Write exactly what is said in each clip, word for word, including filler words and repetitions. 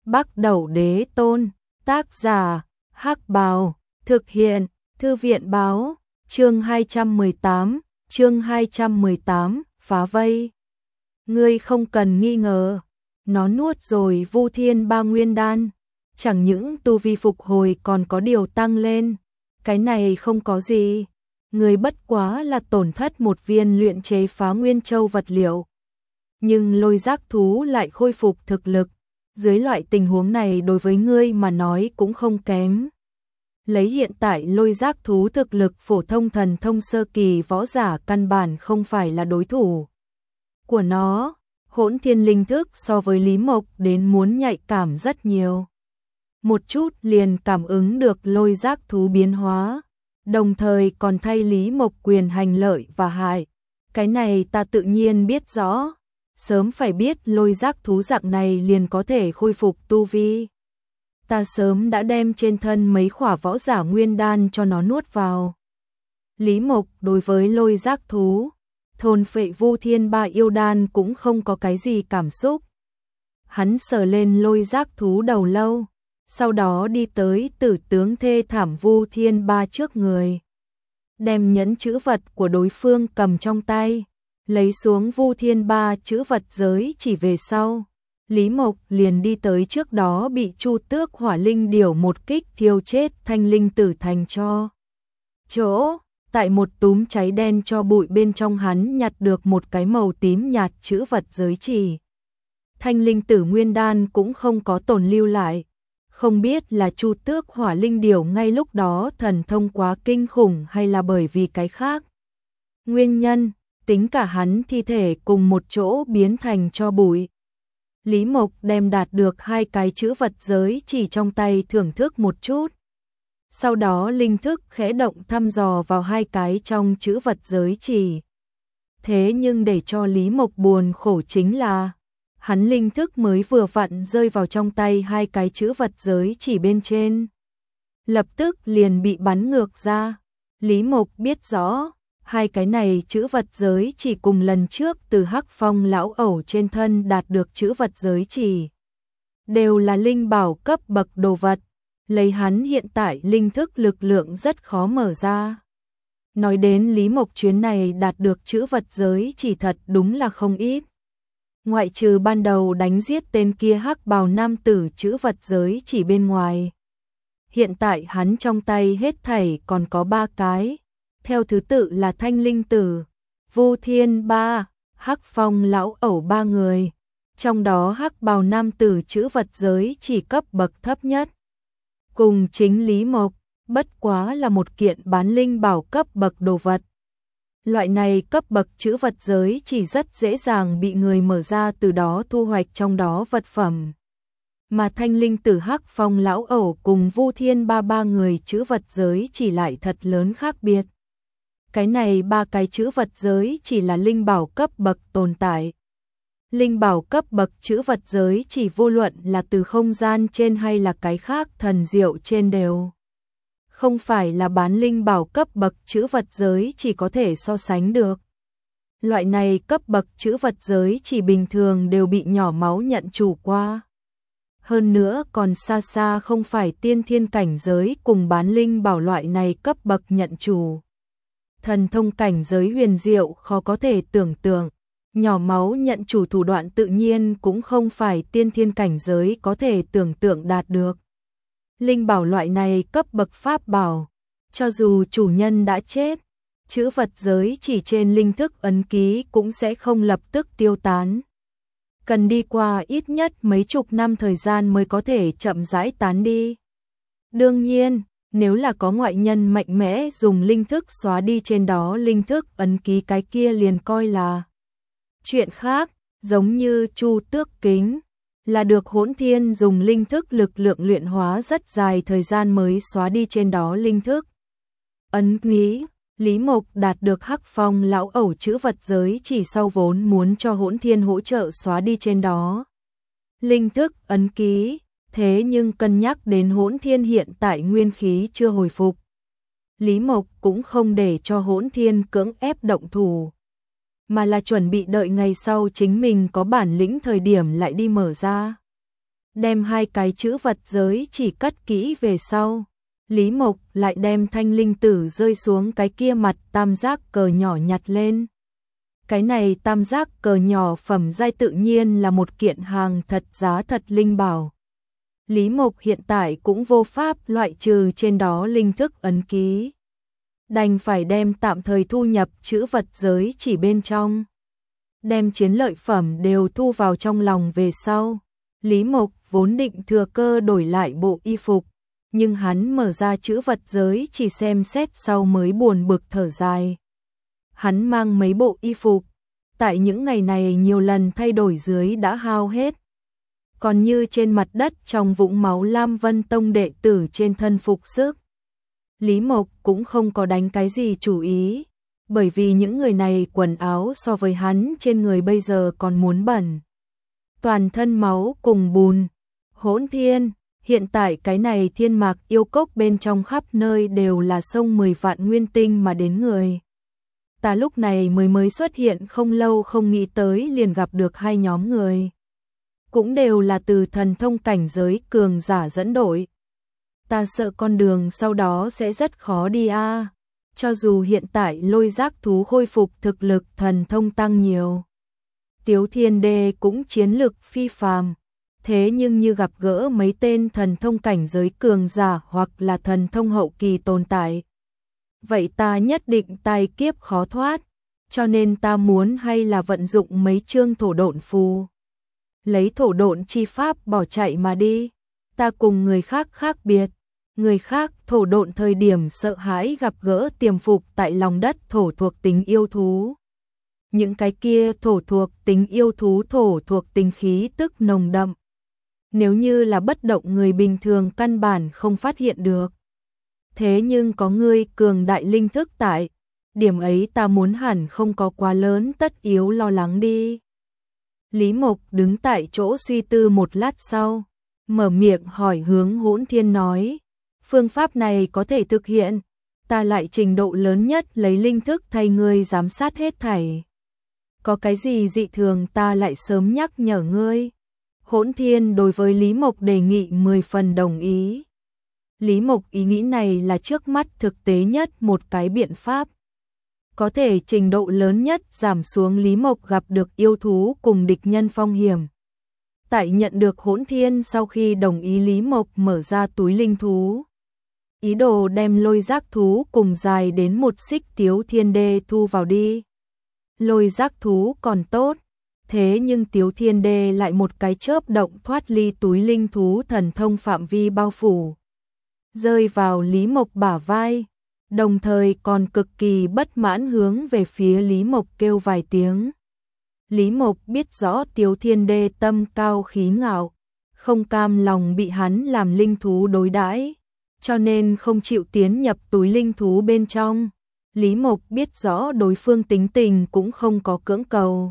Bắc Đẩu Đế Tôn, tác giả, Hắc Bào, thực hiện, Thư viện báo, chương hai trăm mười tám, chương hai trăm mười tám, phá vây. Ngươi không cần nghi ngờ, nó nuốt rồi Vu Thiên Ba Nguyên Đan, chẳng những tu vi phục hồi còn có điều tăng lên, cái này không có gì, ngươi bất quá là tổn thất một viên luyện chế phá nguyên châu vật liệu. Nhưng lôi giác thú lại khôi phục thực lực, dưới loại tình huống này đối với ngươi mà nói cũng không kém. Lấy hiện tại lôi giác thú thực lực phổ thông thần thông sơ kỳ võ giả căn bản không phải là đối thủ của nó. Hỗn thiên linh thức so với Lý Mộc đến muốn nhạy cảm rất nhiều. Một chút liền cảm ứng được lôi giác thú biến hóa, đồng thời còn thay Lý Mộc quyền hành lợi và hại. Cái này ta tự nhiên biết rõ, sớm phải biết lôi giác thú dạng này liền có thể khôi phục tu vi. Ta sớm đã đem trên thân mấy khỏa võ giả nguyên đan cho nó nuốt vào. Lý Mộc đối với lôi giác thú, thôn phệ Vu Thiên Ba yêu đan cũng không có cái gì cảm xúc. Hắn sờ lên lôi giác thú đầu lâu, sau đó đi tới tử tướng thê thảm Vu Thiên Ba trước người. Đem nhẫn chữ vật của đối phương cầm trong tay, lấy xuống Vu Thiên Ba chữ vật giới chỉ về sau. Lý Mộc liền đi tới trước đó bị Chu Tước Hỏa Linh Điểu một kích thiêu chết Thanh Linh Tử thành cho chỗ. Tại một túm cháy đen cho bụi bên trong hắn nhặt được một cái màu tím nhạt chữ vật giới chỉ. Thanh Linh Tử nguyên đan cũng không có tồn lưu lại. Không biết là Chu Tước Hỏa Linh Điểu ngay lúc đó thần thông quá kinh khủng hay là bởi vì cái khác nguyên nhân, tính cả hắn thi thể cùng một chỗ biến thành cho bụi. Lý Mộc đem đạt được hai cái chữ vật giới chỉ trong tay thưởng thức một chút. Sau đó linh thức khẽ động thăm dò vào hai cái trong chữ vật giới chỉ. Thế nhưng để cho Lý Mộc buồn khổ chính là, hắn linh thức mới vừa vặn rơi vào trong tay hai cái chữ vật giới chỉ bên trên. Lập tức liền bị bắn ngược ra. Lý Mộc biết rõ, hai cái này chữ vật giới chỉ cùng lần trước từ Hắc Phong lão ẩu trên thân đạt được chữ vật giới chỉ. Đều là linh bảo cấp bậc đồ vật. Lấy hắn hiện tại linh thức lực lượng rất khó mở ra. Nói đến Lý Mộc chuyến này đạt được chữ vật giới chỉ thật đúng là không ít. Ngoại trừ ban đầu đánh giết tên kia hắc bào nam tử chữ vật giới chỉ bên ngoài. Hiện tại hắn trong tay hết thảy còn có ba cái. Theo thứ tự là Thanh Linh Tử, Vu Thiên Ba, Hắc Phong lão ẩu ba người. Trong đó hắc bào nam tử chữ vật giới chỉ cấp bậc thấp nhất. Cùng chính Lý Mộc, bất quá là một kiện bán linh bảo cấp bậc đồ vật. Loại này cấp bậc chữ vật giới chỉ rất dễ dàng bị người mở ra, từ đó thu hoạch trong đó vật phẩm. Mà Thanh Linh Tử Hắc Phong lão ẩu cùng Vu Thiên Ba ba người chữ vật giới chỉ lại thật lớn khác biệt. Cái này ba cái chữ vật giới chỉ là linh bảo cấp bậc tồn tại. Linh bảo cấp bậc chữ vật giới chỉ vô luận là từ không gian trên hay là cái khác thần diệu trên đều không phải là bán linh bảo cấp bậc chữ vật giới chỉ có thể so sánh được. Loại này cấp bậc chữ vật giới chỉ bình thường đều bị nhỏ máu nhận chủ qua. Hơn nữa còn xa xa không phải tiên thiên cảnh giới cùng bán linh bảo loại này cấp bậc nhận chủ. Thần thông cảnh giới huyền diệu khó có thể tưởng tượng. Nhỏ máu nhận chủ thủ đoạn tự nhiên cũng không phải tiên thiên cảnh giới có thể tưởng tượng đạt được. Linh bảo loại này cấp bậc pháp bảo, cho dù chủ nhân đã chết, chữ vật giới chỉ trên linh thức ấn ký cũng sẽ không lập tức tiêu tán. Cần đi qua ít nhất mấy chục năm thời gian mới có thể chậm rãi tán đi. Đương nhiên, nếu là có ngoại nhân mạnh mẽ dùng linh thức xóa đi trên đó linh thức ấn ký, cái kia liền coi là chuyện khác, giống như Chu Tước Kính, là được Hỗn Thiên dùng linh thức lực lượng luyện hóa rất dài thời gian mới xóa đi trên đó linh thức ấn ký. Lý Mộc đạt được Hắc Phong lão ẩu chữ vật giới chỉ sau vốn muốn cho Hỗn Thiên hỗ trợ xóa đi trên đó linh thức ấn ký, thế nhưng cân nhắc đến Hỗn Thiên hiện tại nguyên khí chưa hồi phục, Lý Mộc cũng không để cho Hỗn Thiên cưỡng ép động thủ, mà là chuẩn bị đợi ngày sau chính mình có bản lĩnh thời điểm lại đi mở ra. đem hai cái chữ vật giới chỉ cất kỹ về sau. Lý Mộc lại đem thanh linh tử rơi xuống cái kia mặt tam giác cờ nhỏ nhặt lên. Cái này tam giác cờ nhỏ phẩm giai tự nhiên là một kiện hàng thật giá thật linh bảo. Lý Mộc hiện tại cũng vô pháp loại trừ trên đó linh thức ấn ký. Đành phải đem tạm thời thu nhập chữ vật giới chỉ bên trong. Đem chiến lợi phẩm đều thu vào trong lòng về sau. Lý Mộc vốn định thừa cơ đổi lại bộ y phục. Nhưng hắn mở ra chữ vật giới chỉ xem xét sau mới buồn bực thở dài. Hắn mang mấy bộ y phục. Tại những ngày này nhiều lần thay đổi dưới đã hao hết. Còn như trên mặt đất trong vũng máu Lam Vân Tông đệ tử trên thân phục sức. Lý Mộc cũng không có đánh cái gì chủ ý, bởi vì những người này quần áo so với hắn trên người bây giờ còn muốn bẩn. Toàn thân máu cùng bùn, hỗn thiên, hiện tại cái này thiên mạc yêu cốc bên trong khắp nơi đều là sông mười vạn nguyên tinh mà đến người. Ta lúc này mới mới xuất hiện không lâu không nghĩ tới liền gặp được hai nhóm người. Cũng đều là từ thần thông cảnh giới cường giả dẫn đội. Ta sợ con đường sau đó sẽ rất khó đi a. À. Cho dù hiện tại lôi giác thú khôi phục thực lực thần thông tăng nhiều. Tiếu Thiên Đê cũng chiến lực phi phàm. Thế nhưng như gặp gỡ mấy tên thần thông cảnh giới cường giả hoặc là thần thông hậu kỳ tồn tại. Vậy ta nhất định tai kiếp khó thoát. Cho nên ta muốn hay là vận dụng mấy chương thổ độn phù. Lấy thổ độn chi pháp bỏ chạy mà đi. Ta cùng người khác khác biệt. Người khác thổ độn thời điểm sợ hãi gặp gỡ tiềm phục tại lòng đất thổ thuộc tính yêu thú. Những cái kia thổ thuộc tính yêu thú thổ thuộc tính khí tức nồng đậm. Nếu như là bất động người bình thường căn bản không phát hiện được. Thế nhưng có người cường đại linh thức tại. Điểm ấy ta muốn hẳn không có quá lớn tất yếu lo lắng đi. Lý Mộc đứng tại chỗ suy tư một lát sau. Mở miệng hỏi hướng Hỗn Thiên nói. Phương pháp này có thể thực hiện. Ta lại trình độ lớn nhất lấy linh thức thay ngươi giám sát hết thảy. Có cái gì dị thường ta lại sớm nhắc nhở ngươi. Hỗn Thiên đối với Lý Mộc đề nghị mười phần đồng ý. Lý Mộc ý nghĩ này là trước mắt thực tế nhất một cái biện pháp. Có thể trình độ lớn nhất giảm xuống Lý Mộc gặp được yêu thú cùng địch nhân phong hiểm. Tại nhận được Hỗn Thiên sau khi đồng ý Lý Mộc mở ra túi linh thú. Ý đồ đem lôi giác thú cùng dài đến một xích Tiếu Thiên Đê thu vào đi. Lôi giác thú còn tốt, thế nhưng Tiếu Thiên Đê lại một cái chớp động thoát ly túi linh thú thần thông phạm vi bao phủ. Rơi vào Lý Mộc bả vai, đồng thời còn cực kỳ bất mãn hướng về phía Lý Mộc kêu vài tiếng. Lý Mộc biết rõ Tiếu Thiên Đê tâm cao khí ngạo, không cam lòng bị hắn làm linh thú đối đãi, cho nên không chịu tiến nhập túi linh thú bên trong. Lý Mộc biết rõ đối phương tính tình cũng không có cưỡng cầu.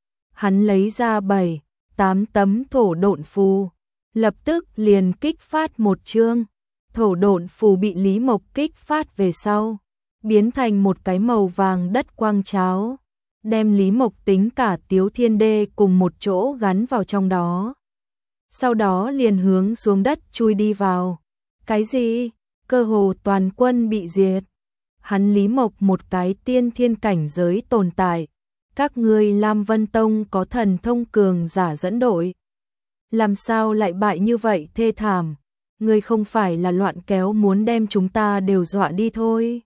Hắn lấy ra bảy, tám tấm thổ độn phù, lập tức liền kích phát một chương. Thổ độn phù bị Lý Mộc kích phát về sau, biến thành một cái màu vàng đất quang cháo, đem Lý Mộc tính cả Tiếu Thiên Đê cùng một chỗ gắn vào trong đó. Sau đó liền hướng xuống đất chui đi vào. Cái gì? Cơ hồ toàn quân bị diệt. Hắn Lý Mộc một cái tiên thiên cảnh giới tồn tại. Các ngươi Lam Vân Tông có thần thông cường giả dẫn đội. Làm sao lại bại như vậy thê thảm? Ngươi không phải là loạn kéo muốn đem chúng ta đều dọa đi thôi.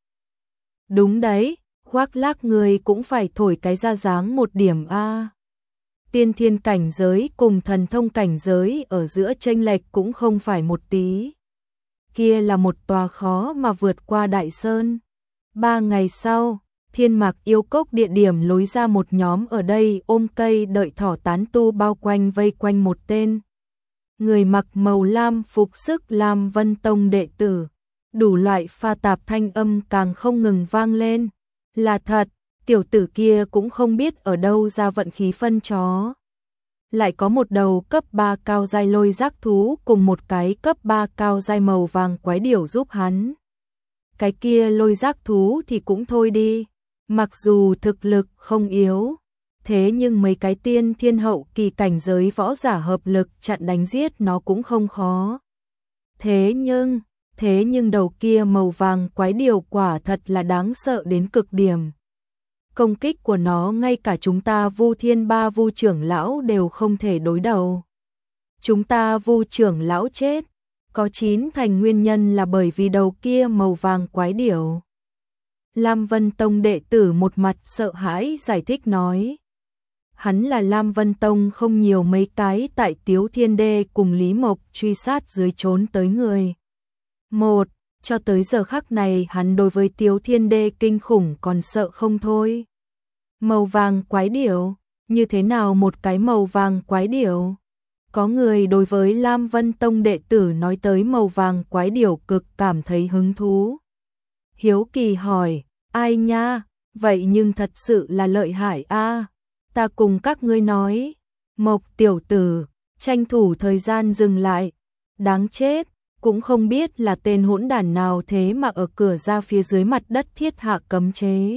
Đúng đấy, khoác lác ngươi cũng phải thổi cái ra dáng một điểm a. Tiên thiên cảnh giới cùng thần thông cảnh giới ở giữa chênh lệch cũng không phải một tí. Kia là một tòa khó mà vượt qua đại sơn. Ba ngày sau, Thiên Mạc yêu cốc địa điểm lối ra một nhóm ở đây ôm cây đợi thỏ tán tu bao quanh vây quanh một tên. Người mặc màu lam phục sức Lam Vân Tông đệ tử. Đủ loại pha tạp thanh âm càng không ngừng vang lên. Là thật, tiểu tử kia cũng không biết ở đâu ra vận khí phân chó. Lại có một đầu cấp ba cao giai lôi giác thú cùng một cái cấp ba cao giai màu vàng quái điểu giúp hắn. Cái kia lôi giác thú thì cũng thôi đi, mặc dù thực lực không yếu, thế nhưng mấy cái tiên thiên hậu kỳ cảnh giới võ giả hợp lực chặn đánh giết nó cũng không khó. Thế nhưng, thế nhưng đầu kia màu vàng quái điểu quả thật là đáng sợ đến cực điểm. Công kích của nó ngay cả chúng ta Vu Thiên Ba Vu trưởng lão đều không thể đối đầu. Chúng ta Vu trưởng lão chết, có chín thành nguyên nhân là bởi vì đầu kia màu vàng quái điểu. Lam Vân Tông đệ tử một mặt sợ hãi giải thích nói. Hắn là Lam Vân Tông không nhiều mấy cái tại Tiếu Thiên Đê cùng Lý Mộc truy sát dưới trốn tới người. Một, cho tới giờ khắc này hắn đối với Tiếu Thiên Đê kinh khủng còn sợ không thôi. Màu vàng quái điểu, như thế nào một cái màu vàng quái điểu? Có người đối với Lam Vân Tông đệ tử nói tới màu vàng quái điểu cực cảm thấy hứng thú. Hiếu kỳ hỏi, ai nha, vậy nhưng thật sự là lợi hại a. Ta cùng các ngươi nói, Mộc tiểu tử, tranh thủ thời gian dừng lại, đáng chết, cũng không biết là tên hỗn đản nào thế mà ở cửa ra phía dưới mặt đất thiết hạ cấm chế.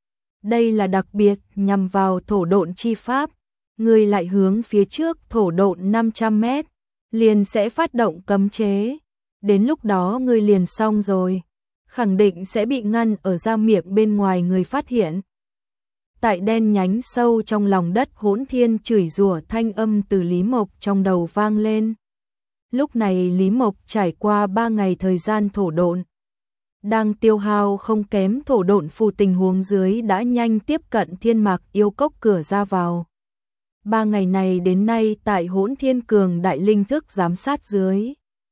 Đây là đặc biệt nhằm vào thổ độn chi pháp, ngươi lại hướng phía trước thổ độn năm trăm mét, liền sẽ phát động cấm chế, đến lúc đó ngươi liền xong rồi, khẳng định sẽ bị ngăn ở ra miệng bên ngoài người phát hiện. Tại đen nhánh sâu trong lòng đất Hỗn Thiên chửi rủa thanh âm từ Lý Mộc trong đầu vang lên. Lúc này Lý Mộc trải qua ba ngày thời gian thổ độn, đang tiêu hao không kém thổ độn phù tình huống dưới đã nhanh tiếp cận Thiên Mạc yêu cốc cửa ra vào. Ba ngày này đến nay tại Hỗn Thiên cường đại linh thức giám sát dưới,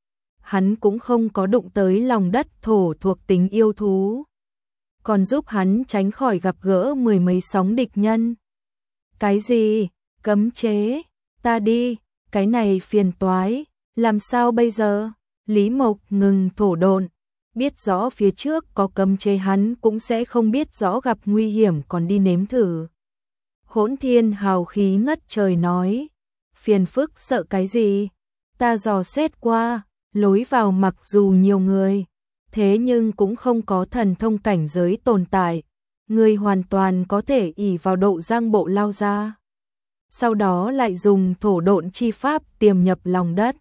hắn cũng không có đụng tới lòng đất thổ thuộc tính yêu thú, còn giúp hắn tránh khỏi gặp gỡ mười mấy sóng địch nhân. Cái gì? Cấm chế? Ta đi, cái này phiền toái, làm sao bây giờ? Lý Mộc ngừng thổ độn, biết rõ phía trước có cấm chế hắn cũng sẽ không biết rõ gặp nguy hiểm còn đi nếm thử. Hỗn Thiên hào khí ngất trời nói, phiền phức sợ cái gì? Ta dò xét qua, lối vào mặc dù nhiều người, thế nhưng cũng không có thần thông cảnh giới tồn tại, người hoàn toàn có thể ỷ vào độ giang bộ lao ra. Sau đó lại dùng thổ độn chi pháp tiềm nhập lòng đất.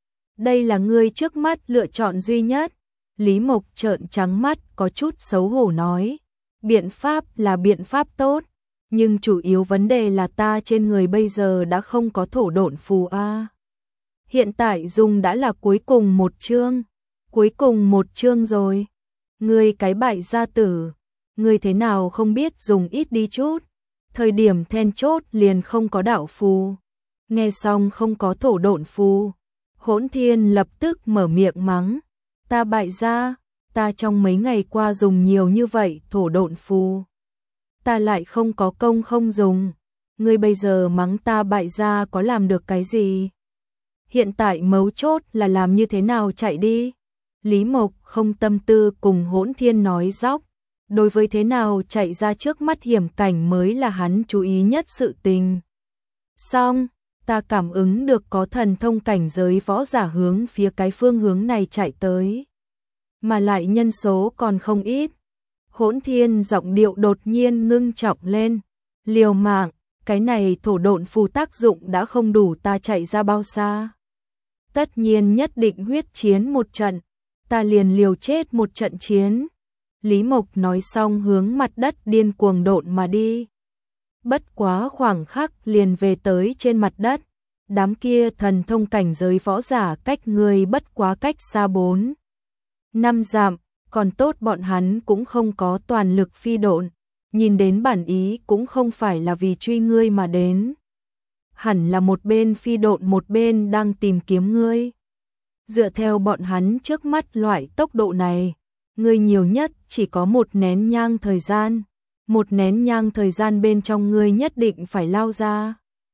Đây là ngươi trước mắt lựa chọn duy nhất. Lý Mộc trợn trắng mắt có chút xấu hổ nói. Biện pháp là biện pháp tốt, nhưng chủ yếu vấn đề là ta trên người bây giờ đã không có thổ độn phù a. Hiện tại dùng đã là cuối cùng một chương. Cuối cùng một chương rồi. Ngươi cái bại gia tử, ngươi thế nào không biết dùng ít đi chút, thời điểm then chốt liền không có đạo phù. Nghe xong không có thổ độn phù, Hỗn Thiên lập tức mở miệng mắng, ta bại gia, ta trong mấy ngày qua dùng nhiều như vậy thổ độn phù, ta lại không có công không dùng, ngươi bây giờ mắng ta bại gia có làm được cái gì? Hiện tại mấu chốt là làm như thế nào chạy đi. Lý Mộc không tâm tư cùng Hỗn Thiên nói dóc, đối với thế nào chạy ra trước mắt hiểm cảnh mới là hắn chú ý nhất sự tình. Xong, ta cảm ứng được có thần thông cảnh giới võ giả hướng phía cái phương hướng này chạy tới, mà lại nhân số còn không ít. Hỗn Thiên giọng điệu đột nhiên ngưng trọng lên, liều mạng, cái này thổ độn phù tác dụng đã không đủ ta chạy ra bao xa. Tất nhiên nhất định huyết chiến một trận, ta liền liều chết một trận chiến. Lý Mộc nói xong hướng mặt đất điên cuồng độn mà đi. Bất quá khoảng khắc liền về tới trên mặt đất. Đám kia thần thông cảnh giới võ giả cách người bất quá cách xa bốn năm dặm, còn tốt bọn hắn cũng không có toàn lực phi độn, nhìn đến bản ý cũng không phải là vì truy ngươi mà đến. Hẳn là một bên phi độn một bên đang tìm kiếm ngươi. Dựa theo bọn hắn trước mắt loại tốc độ này, ngươi nhiều nhất chỉ có một nén nhang thời gian, một nén nhang thời gian bên trong ngươi nhất định phải lao ra.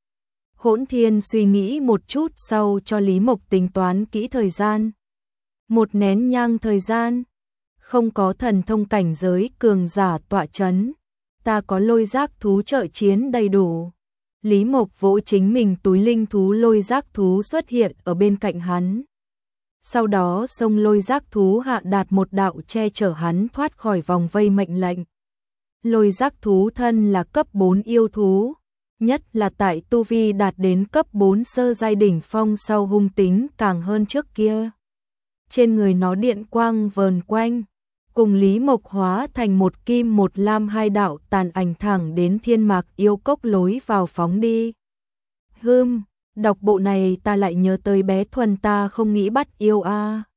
Hỗn Thiên suy nghĩ một chút sau cho Lý Mộc tính toán kỹ thời gian. Một nén nhang thời gian, không có thần thông cảnh giới cường giả tọa chấn, ta có lôi giác thú trợ chiến đầy đủ. Lý Mộc vỗ chính mình túi linh thú lôi giác thú xuất hiện ở bên cạnh hắn. Sau đó xông lôi giác thú hạ đạt một đạo che chở hắn thoát khỏi vòng vây mệnh lệnh. Lôi giác thú thân là cấp bốn yêu thú, nhất là tại tu vi đạt đến cấp bốn sơ giai đỉnh phong sau hung tính càng hơn trước kia. Trên người nó điện quang vờn quanh, cùng Lý Mộc hóa thành một kim một lam hai đạo tàn ảnh thẳng đến thiên mạc yêu cốc lối vào phóng đi. Hưm, đọc bộ này ta lại nhớ tới bé Thuần ta không nghĩ bắt yêu a.